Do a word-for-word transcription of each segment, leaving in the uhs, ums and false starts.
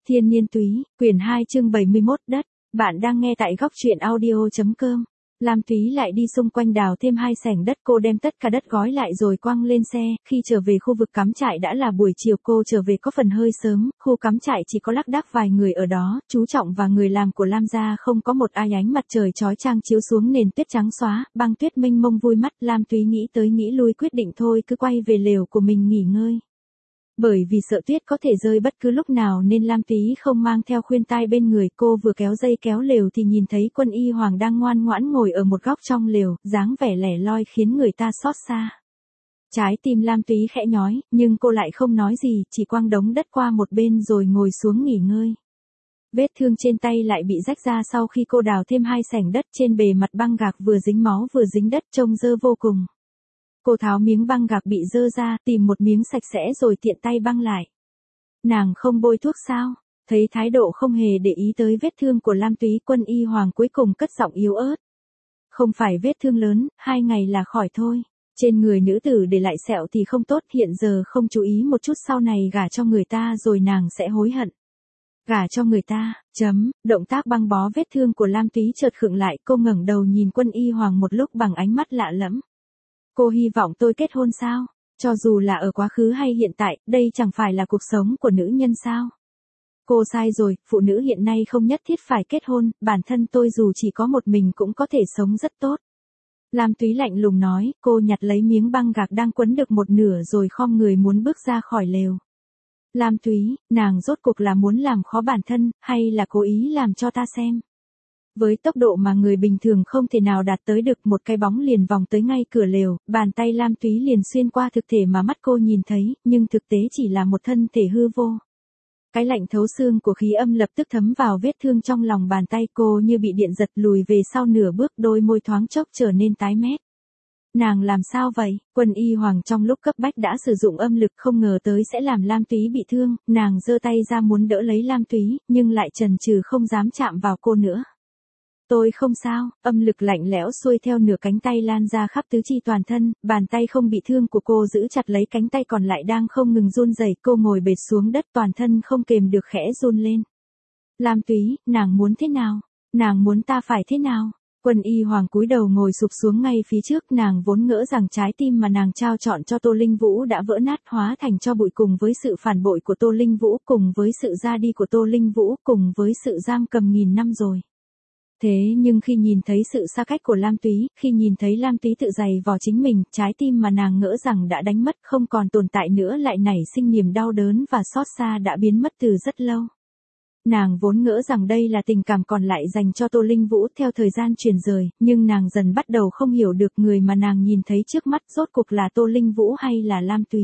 Thiên Niên Túy, quyển hai chương bảy mươi mốt đất. Bạn đang nghe tại góc truyện audio.com. Lam Túy lại đi xung quanh đào thêm hai xẻng đất, cô đem tất cả đất gói lại rồi quăng lên xe. Khi trở về khu vực cắm trại đã là buổi chiều, cô trở về có phần hơi sớm, khu cắm trại chỉ có lác đác vài người ở đó, chú Trọng và người làm của Lam gia không có một ai. Ánh mặt trời chói chang chiếu xuống nền tuyết trắng xóa, băng tuyết mênh mông vui mắt. Lam Túy nghĩ tới nghĩ lui quyết định thôi cứ quay về lều của mình nghỉ ngơi. Bởi vì sợ tuyết có thể rơi bất cứ lúc nào nên Lam Túy không mang theo khuyên tai bên người. Cô vừa kéo dây kéo lều thì nhìn thấy Quân Y Hoàng đang ngoan ngoãn ngồi ở một góc trong lều, dáng vẻ lẻ loi khiến người ta xót xa. Trái tim Lam Túy khẽ nhói, nhưng cô lại không nói gì, chỉ quăng đống đất qua một bên rồi ngồi xuống nghỉ ngơi. Vết thương trên tay lại bị rách ra sau khi cô đào thêm hai xẻng đất, trên bề mặt băng gạc vừa dính máu vừa dính đất, trông dơ vô cùng. Cô tháo miếng băng gạc bị dơ ra, tìm một miếng sạch sẽ rồi tiện tay băng lại. Nàng không bôi thuốc sao? Thấy thái độ không hề để ý tới vết thương của Lam Túy, Quân Y Hoàng cuối cùng cất giọng yếu ớt. Không phải vết thương lớn, hai ngày là khỏi thôi. Trên người nữ tử để lại sẹo thì không tốt, hiện giờ không chú ý một chút sau này gả cho người ta rồi nàng sẽ hối hận. Gả cho người ta, chấm, động tác băng bó vết thương của Lam Túy chợt khựng lại, cô ngẩng đầu nhìn Quân Y Hoàng một lúc bằng ánh mắt lạ lẫm. Cô hy vọng tôi kết hôn sao? Cho dù là ở quá khứ hay hiện tại, đây chẳng phải là cuộc sống của nữ nhân sao? Cô sai rồi, phụ nữ hiện nay không nhất thiết phải kết hôn, bản thân tôi dù chỉ có một mình cũng có thể sống rất tốt. Lam Túy lạnh lùng nói, cô nhặt lấy miếng băng gạc đang quấn được một nửa rồi khom người muốn bước ra khỏi lều. Lam Túy, nàng rốt cuộc là muốn làm khó bản thân, hay là cố ý làm cho ta xem? Với tốc độ mà người bình thường không thể nào đạt tới được, một cái bóng liền vòng tới ngay cửa lều, bàn tay Lam Túy liền xuyên qua thực thể mà mắt cô nhìn thấy, nhưng thực tế chỉ là một thân thể hư vô. Cái lạnh thấu xương của khí âm lập tức thấm vào vết thương trong lòng bàn tay, cô như bị điện giật lùi về sau nửa bước, đôi môi thoáng chốc trở nên tái mét. Nàng làm sao vậy? Quân Y Hoàng trong lúc cấp bách đã sử dụng âm lực, không ngờ tới sẽ làm Lam Túy bị thương, nàng giơ tay ra muốn đỡ lấy Lam Túy, nhưng lại chần chừ không dám chạm vào cô nữa. Tôi không sao, âm lực lạnh lẽo xuôi theo nửa cánh tay lan ra khắp tứ chi toàn thân, bàn tay không bị thương của cô giữ chặt lấy cánh tay còn lại đang không ngừng run rẩy, cô ngồi bệt xuống đất, toàn thân không kềm được khẽ run lên. Lam Túy, nàng muốn thế nào? Nàng muốn ta phải thế nào? Quân Y Hoàng cúi đầu ngồi sụp xuống ngay phía trước, nàng vốn ngỡ rằng trái tim mà nàng trao chọn cho Tô Linh Vũ đã vỡ nát hóa thành tro bụi cùng với sự phản bội của Tô Linh Vũ, cùng với sự ra đi của Tô Linh Vũ, cùng với sự giam cầm nghìn năm rồi. Thế nhưng khi nhìn thấy sự xa cách của Lam Túy, khi nhìn thấy Lam Túy tự giày vò chính mình, trái tim mà nàng ngỡ rằng đã đánh mất không còn tồn tại nữa lại nảy sinh niềm đau đớn và xót xa đã biến mất từ rất lâu. Nàng vốn ngỡ rằng đây là tình cảm còn lại dành cho Tô Linh Vũ, theo thời gian chuyển rời, nhưng nàng dần bắt đầu không hiểu được người mà nàng nhìn thấy trước mắt rốt cuộc là Tô Linh Vũ hay là Lam Túy.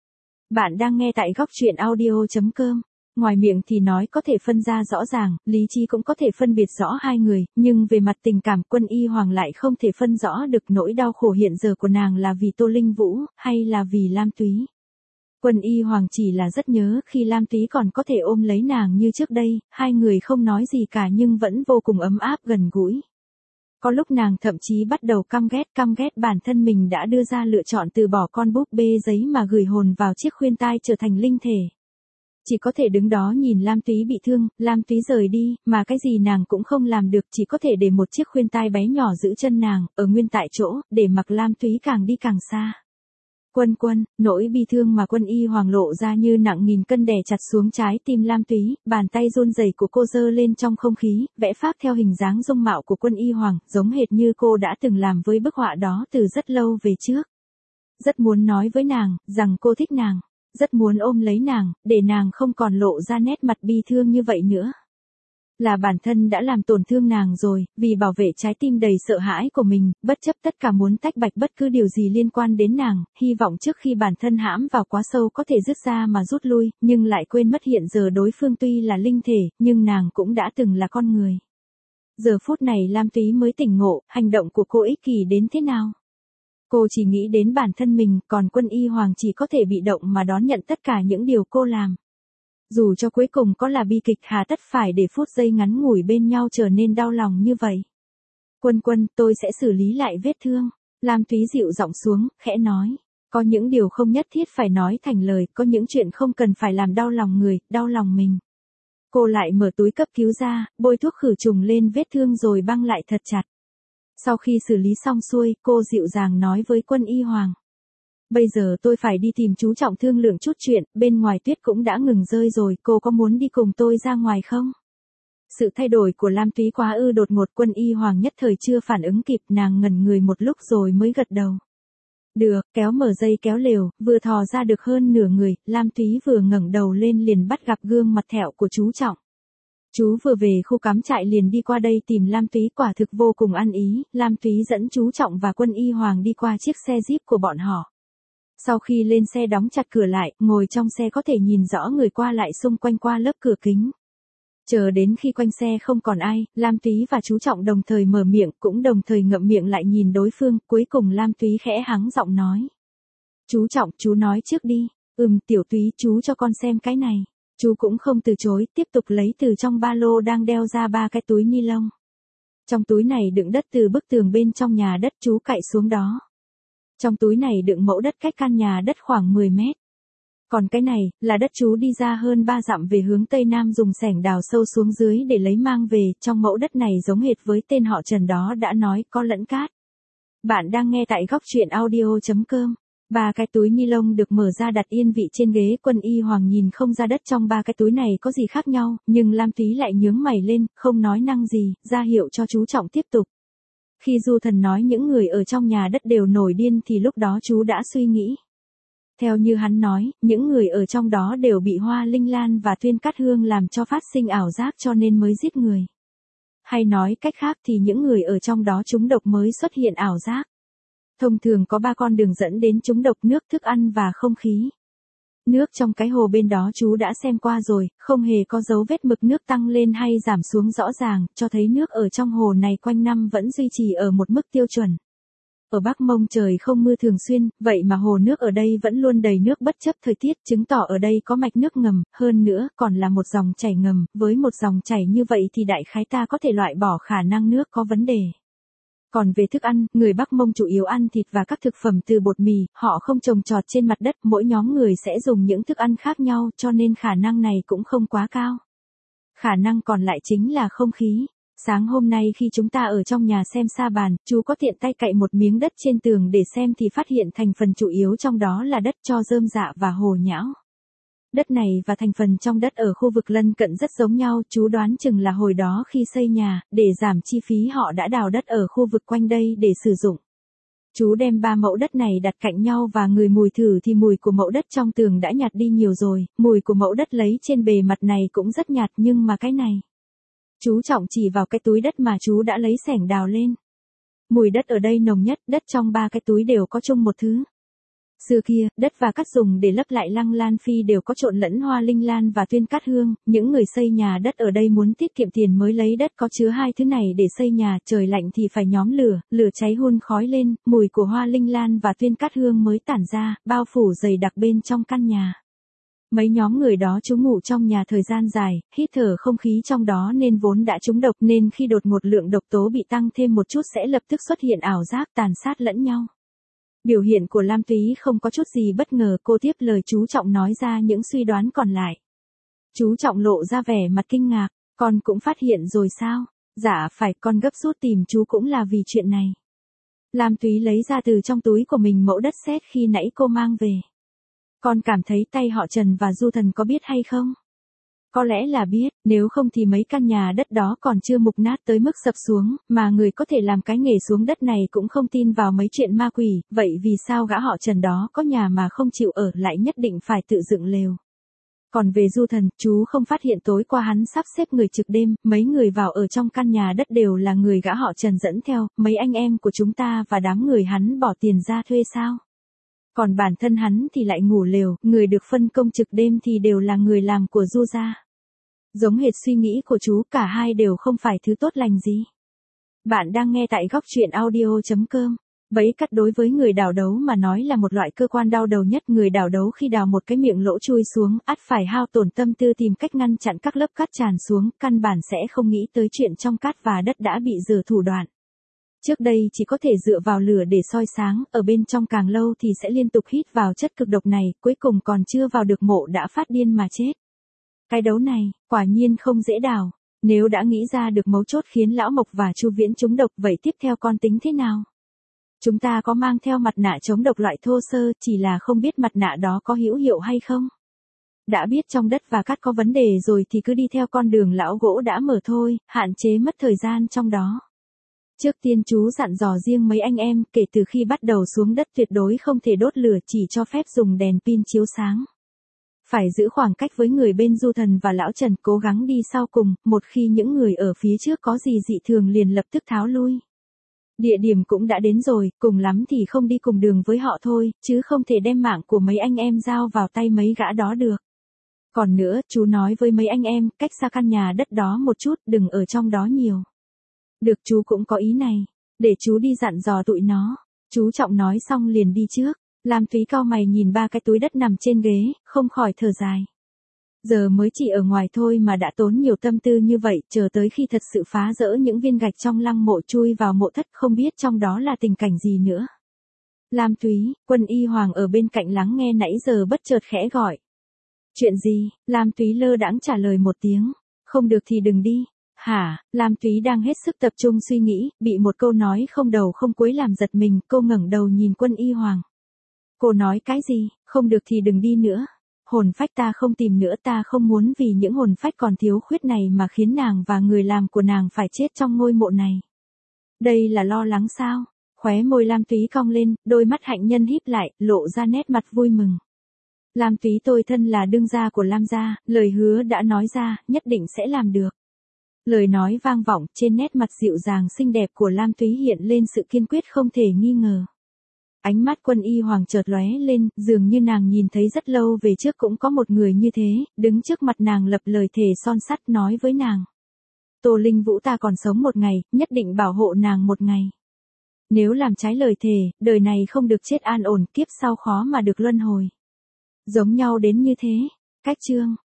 Bạn đang nghe tại góc truyện audio.com. Ngoài miệng thì nói có thể phân ra rõ ràng, lý trí cũng có thể phân biệt rõ hai người, nhưng về mặt tình cảm Quân Y Hoàng lại không thể phân rõ được nỗi đau khổ hiện giờ của nàng là vì Tô Linh Vũ, hay là vì Lam Túy. Quân Y Hoàng chỉ là rất nhớ khi Lam Túy còn có thể ôm lấy nàng như trước đây, hai người không nói gì cả nhưng vẫn vô cùng ấm áp gần gũi. Có lúc nàng thậm chí bắt đầu căm ghét, căm ghét bản thân mình đã đưa ra lựa chọn từ bỏ con búp bê giấy mà gửi hồn vào chiếc khuyên tai trở thành linh thể. Chỉ có thể đứng đó nhìn Lam Túy bị thương, Lam Túy rời đi, mà cái gì nàng cũng không làm được, chỉ có thể để một chiếc khuyên tai bé nhỏ giữ chân nàng, ở nguyên tại chỗ, để mặc Lam Túy càng đi càng xa. Quân quân, nỗi bi thương mà Quân Y Hoàng lộ ra như nặng nghìn cân đè chặt xuống trái tim Lam Túy, bàn tay run rẩy của cô giơ lên trong không khí, vẽ phác theo hình dáng dung mạo của Quân Y Hoàng, giống hệt như cô đã từng làm với bức họa đó từ rất lâu về trước. Rất muốn nói với nàng, rằng cô thích nàng. Rất muốn ôm lấy nàng, để nàng không còn lộ ra nét mặt bi thương như vậy nữa. Là bản thân đã làm tổn thương nàng rồi, vì bảo vệ trái tim đầy sợ hãi của mình, bất chấp tất cả muốn tách bạch bất cứ điều gì liên quan đến nàng, hy vọng trước khi bản thân hãm vào quá sâu có thể dứt ra mà rút lui, nhưng lại quên mất hiện giờ đối phương tuy là linh thể, nhưng nàng cũng đã từng là con người. Giờ phút này Lam Túy mới tỉnh ngộ, hành động của cô ích kỷ đến thế nào. Cô chỉ nghĩ đến bản thân mình, còn Quân Y Hoàng chỉ có thể bị động mà đón nhận tất cả những điều cô làm. Dù cho cuối cùng có là bi kịch, hà tất phải để phút giây ngắn ngủi bên nhau trở nên đau lòng như vậy. Quân quân, tôi sẽ xử lý lại vết thương. Lam Túy dịu giọng xuống, khẽ nói. Có những điều không nhất thiết phải nói thành lời, có những chuyện không cần phải làm đau lòng người, đau lòng mình. Cô lại mở túi cấp cứu ra, bôi thuốc khử trùng lên vết thương rồi băng lại thật chặt. Sau khi xử lý xong xuôi, cô dịu dàng nói với Quân Y Hoàng. Bây giờ tôi phải đi tìm chú Trọng thương lượng chút chuyện, bên ngoài tuyết cũng đã ngừng rơi rồi, cô có muốn đi cùng tôi ra ngoài không? Sự thay đổi của Lam Túy quá ư đột ngột, Quân Y Hoàng nhất thời chưa phản ứng kịp, nàng ngẩn người một lúc rồi mới gật đầu. Được, kéo mở dây kéo lều, vừa thò ra được hơn nửa người, Lam Túy vừa ngẩng đầu lên liền bắt gặp gương mặt thẹo của chú Trọng. Chú vừa về khu cắm trại liền đi qua đây tìm Lam Túy, quả thực vô cùng ăn ý, Lam Túy dẫn chú Trọng và Quân Y Hoàng đi qua chiếc xe Jeep của bọn họ. Sau khi lên xe đóng chặt cửa lại, ngồi trong xe có thể nhìn rõ người qua lại xung quanh qua lớp cửa kính. Chờ đến khi quanh xe không còn ai, Lam Túy và chú Trọng đồng thời mở miệng, cũng đồng thời ngậm miệng lại nhìn đối phương, cuối cùng Lam Túy khẽ hắng giọng nói. Chú Trọng, chú nói trước đi. Ừm, Tiểu Túy, chú cho con xem cái này. Chú cũng không từ chối, tiếp tục lấy từ trong ba lô đang đeo ra ba cái túi ni lông. Trong túi này đựng đất từ bức tường bên trong nhà đất, chú cạy xuống đó. Trong túi này đựng mẫu đất cách căn nhà đất khoảng mười mét. Còn cái này, là đất chú đi ra hơn ba dặm về hướng Tây Nam dùng xẻng đào sâu xuống dưới để lấy mang về, trong mẫu đất này giống hệt với tên họ Trần đó đã nói, có lẫn cát. Bạn đang nghe tại góc truyện audio chấm com. Ba cái túi ni lông được mở ra đặt yên vị trên ghế, Quân Y Hoàng nhìn không ra đất trong ba cái túi này có gì khác nhau, nhưng Lam Túy lại nhướng mày lên, không nói năng gì, ra hiệu cho chú Trọng tiếp tục. Khi Du Thần nói những người ở trong nhà đất đều nổi điên thì lúc đó chú đã suy nghĩ. Theo như hắn nói, những người ở trong đó đều bị Hoa Linh Lan và Tuyên Cát Hương làm cho phát sinh ảo giác cho nên mới giết người. Hay nói cách khác thì những người ở trong đó trúng độc mới xuất hiện ảo giác. Thông thường có ba con đường dẫn đến trúng độc: nước, thức ăn và không khí. Nước trong cái hồ bên đó chú đã xem qua rồi, không hề có dấu vết mực nước tăng lên hay giảm xuống rõ ràng, cho thấy nước ở trong hồ này quanh năm vẫn duy trì ở một mức tiêu chuẩn. Ở Bắc Mông trời không mưa thường xuyên, vậy mà hồ nước ở đây vẫn luôn đầy nước bất chấp thời tiết, chứng tỏ ở đây có mạch nước ngầm, hơn nữa còn là một dòng chảy ngầm, với một dòng chảy như vậy thì đại khái ta có thể loại bỏ khả năng nước có vấn đề. Còn về thức ăn, người Bắc Mông chủ yếu ăn thịt và các thực phẩm từ bột mì, họ không trồng trọt trên mặt đất, mỗi nhóm người sẽ dùng những thức ăn khác nhau cho nên khả năng này cũng không quá cao. Khả năng còn lại chính là không khí. Sáng hôm nay khi chúng ta ở trong nhà xem sa bàn, chú có tiện tay cạy một miếng đất trên tường để xem thì phát hiện thành phần chủ yếu trong đó là đất tro rơm rạ và hồ nhão. Đất này và thành phần trong đất ở khu vực lân cận rất giống nhau, chú đoán chừng là hồi đó khi xây nhà, để giảm chi phí họ đã đào đất ở khu vực quanh đây để sử dụng. Chú đem ba mẫu đất này đặt cạnh nhau và ngửi mùi thử thì mùi của mẫu đất trong tường đã nhạt đi nhiều rồi, mùi của mẫu đất lấy trên bề mặt này cũng rất nhạt, nhưng mà cái này. Chú Trọng chỉ vào cái túi đất mà chú đã lấy xẻng đào lên. Mùi đất ở đây nồng nhất, đất trong ba cái túi đều có chung một thứ. Xưa kia, đất và cát dùng để lấp lại Lăng Lan Phi đều có trộn lẫn Hoa Linh Lan và Tuyên Cát Hương, những người xây nhà đất ở đây muốn tiết kiệm tiền mới lấy đất có chứa hai thứ này để xây nhà, trời lạnh thì phải nhóm lửa, lửa cháy hun khói lên, mùi của Hoa Linh Lan và Tuyên Cát Hương mới tản ra, bao phủ dày đặc bên trong căn nhà. Mấy nhóm người đó trú ngụ trong nhà thời gian dài, hít thở không khí trong đó nên vốn đã trúng độc, nên khi đột ngột lượng độc tố bị tăng thêm một chút sẽ lập tức xuất hiện ảo giác tàn sát lẫn nhau. Biểu hiện của Lam Túy không có chút gì bất ngờ, cô tiếp lời chú Trọng nói ra những suy đoán còn lại. Chú Trọng lộ ra vẻ mặt kinh ngạc, con cũng phát hiện rồi sao? Dạ phải, con gấp rút tìm chú cũng là vì chuyện này. Lam Túy lấy ra từ trong túi của mình mẫu đất sét khi nãy cô mang về. Con cảm thấy tay họ Trần và Du Thần có biết hay không? Có lẽ là biết, nếu không thì mấy căn nhà đất đó còn chưa mục nát tới mức sập xuống, mà người có thể làm cái nghề xuống đất này cũng không tin vào mấy chuyện ma quỷ, vậy vì sao gã họ Trần đó có nhà mà không chịu ở lại nhất định phải tự dựng lều? Còn về Du Thần, chú không phát hiện tối qua hắn sắp xếp người trực đêm, mấy người vào ở trong căn nhà đất đều là người gã họ Trần dẫn theo, mấy anh em của chúng ta và đám người hắn bỏ tiền ra thuê sao? Còn bản thân hắn thì lại ngủ lều, người được phân công trực đêm thì đều là người làm của Du gia. Giống hệt suy nghĩ của chú, cả hai đều không phải thứ tốt lành gì. Bạn đang nghe tại góc truyện audio chấm com. Bẫy cắt đối với người đào đấu mà nói là một loại cơ quan đau đầu nhất. Người đào đấu khi đào một cái miệng lỗ chui xuống, ắt phải hao tổn tâm tư tìm cách ngăn chặn các lớp cát tràn xuống, căn bản sẽ không nghĩ tới chuyện trong cát và đất đã bị rửa thủ đoạn. Trước đây chỉ có thể dựa vào lửa để soi sáng, ở bên trong càng lâu thì sẽ liên tục hít vào chất cực độc này, cuối cùng còn chưa vào được mộ đã phát điên mà chết. Cái đấu này, quả nhiên không dễ đảo. Nếu đã nghĩ ra được mấu chốt khiến Lão Mộc và Chu Viễn trúng độc, vậy tiếp theo con tính thế nào? Chúng ta có mang theo mặt nạ chống độc loại thô sơ, chỉ là không biết mặt nạ đó có hữu hiệu hay không. Đã biết trong đất và cát có vấn đề rồi thì cứ đi theo con đường lão gỗ đã mở thôi, hạn chế mất thời gian trong đó. Trước tiên chú dặn dò riêng mấy anh em, kể từ khi bắt đầu xuống đất tuyệt đối không thể đốt lửa, chỉ cho phép dùng đèn pin chiếu sáng. Phải giữ khoảng cách với người bên Du Thần và Lão Trần, cố gắng đi sau cùng, một khi những người ở phía trước có gì dị thường liền lập tức tháo lui. Địa điểm cũng đã đến rồi, cùng lắm thì không đi cùng đường với họ thôi, chứ không thể đem mạng của mấy anh em giao vào tay mấy gã đó được. Còn nữa, chú nói với mấy anh em, cách xa căn nhà đất đó một chút, đừng ở trong đó nhiều. Được, chú cũng có ý này. Để chú đi dặn dò tụi nó. Chú Trọng nói xong liền đi trước. Lam Thúy cau mày nhìn ba cái túi đất nằm trên ghế, không khỏi thở dài. Giờ mới chỉ ở ngoài thôi mà đã tốn nhiều tâm tư như vậy, chờ tới khi thật sự phá rỡ những viên gạch trong lăng mộ chui vào mộ thất, không biết trong đó là tình cảnh gì nữa. Lam Thúy, Quân Y Hoàng ở bên cạnh lắng nghe nãy giờ bất chợt khẽ gọi. Chuyện gì? Lam Thúy lơ đãng trả lời một tiếng. Không được thì đừng đi. Hả? Lam Thúy đang hết sức tập trung suy nghĩ, bị một câu nói không đầu không cuối làm giật mình, cô ngẩng đầu nhìn Quân Y Hoàng. Cô nói cái gì? Không được thì đừng đi nữa. Hồn phách ta không tìm nữa, ta không muốn vì những hồn phách còn thiếu khuyết này mà khiến nàng và người làm của nàng phải chết trong ngôi mộ này. Đây là lo lắng sao? Khóe môi Lam Thúy cong lên, đôi mắt hạnh nhân híp lại, lộ ra nét mặt vui mừng. Lam Thúy, tôi thân là đương gia của Lam gia, lời hứa đã nói ra, nhất định sẽ làm được. Lời nói vang vọng, trên nét mặt dịu dàng xinh đẹp của Lam Thúy hiện lên sự kiên quyết không thể nghi ngờ. Ánh mắt Quân Y Hoàng chợt lóe lên, dường như nàng nhìn thấy rất lâu về trước cũng có một người như thế, đứng trước mặt nàng lập lời thề son sắt nói với nàng. Tô Linh Vũ, ta còn sống một ngày, nhất định bảo hộ nàng một ngày. Nếu làm trái lời thề, đời này không được chết an ổn, kiếp sau khó mà được luân hồi. Giống nhau đến như thế. Cách chương.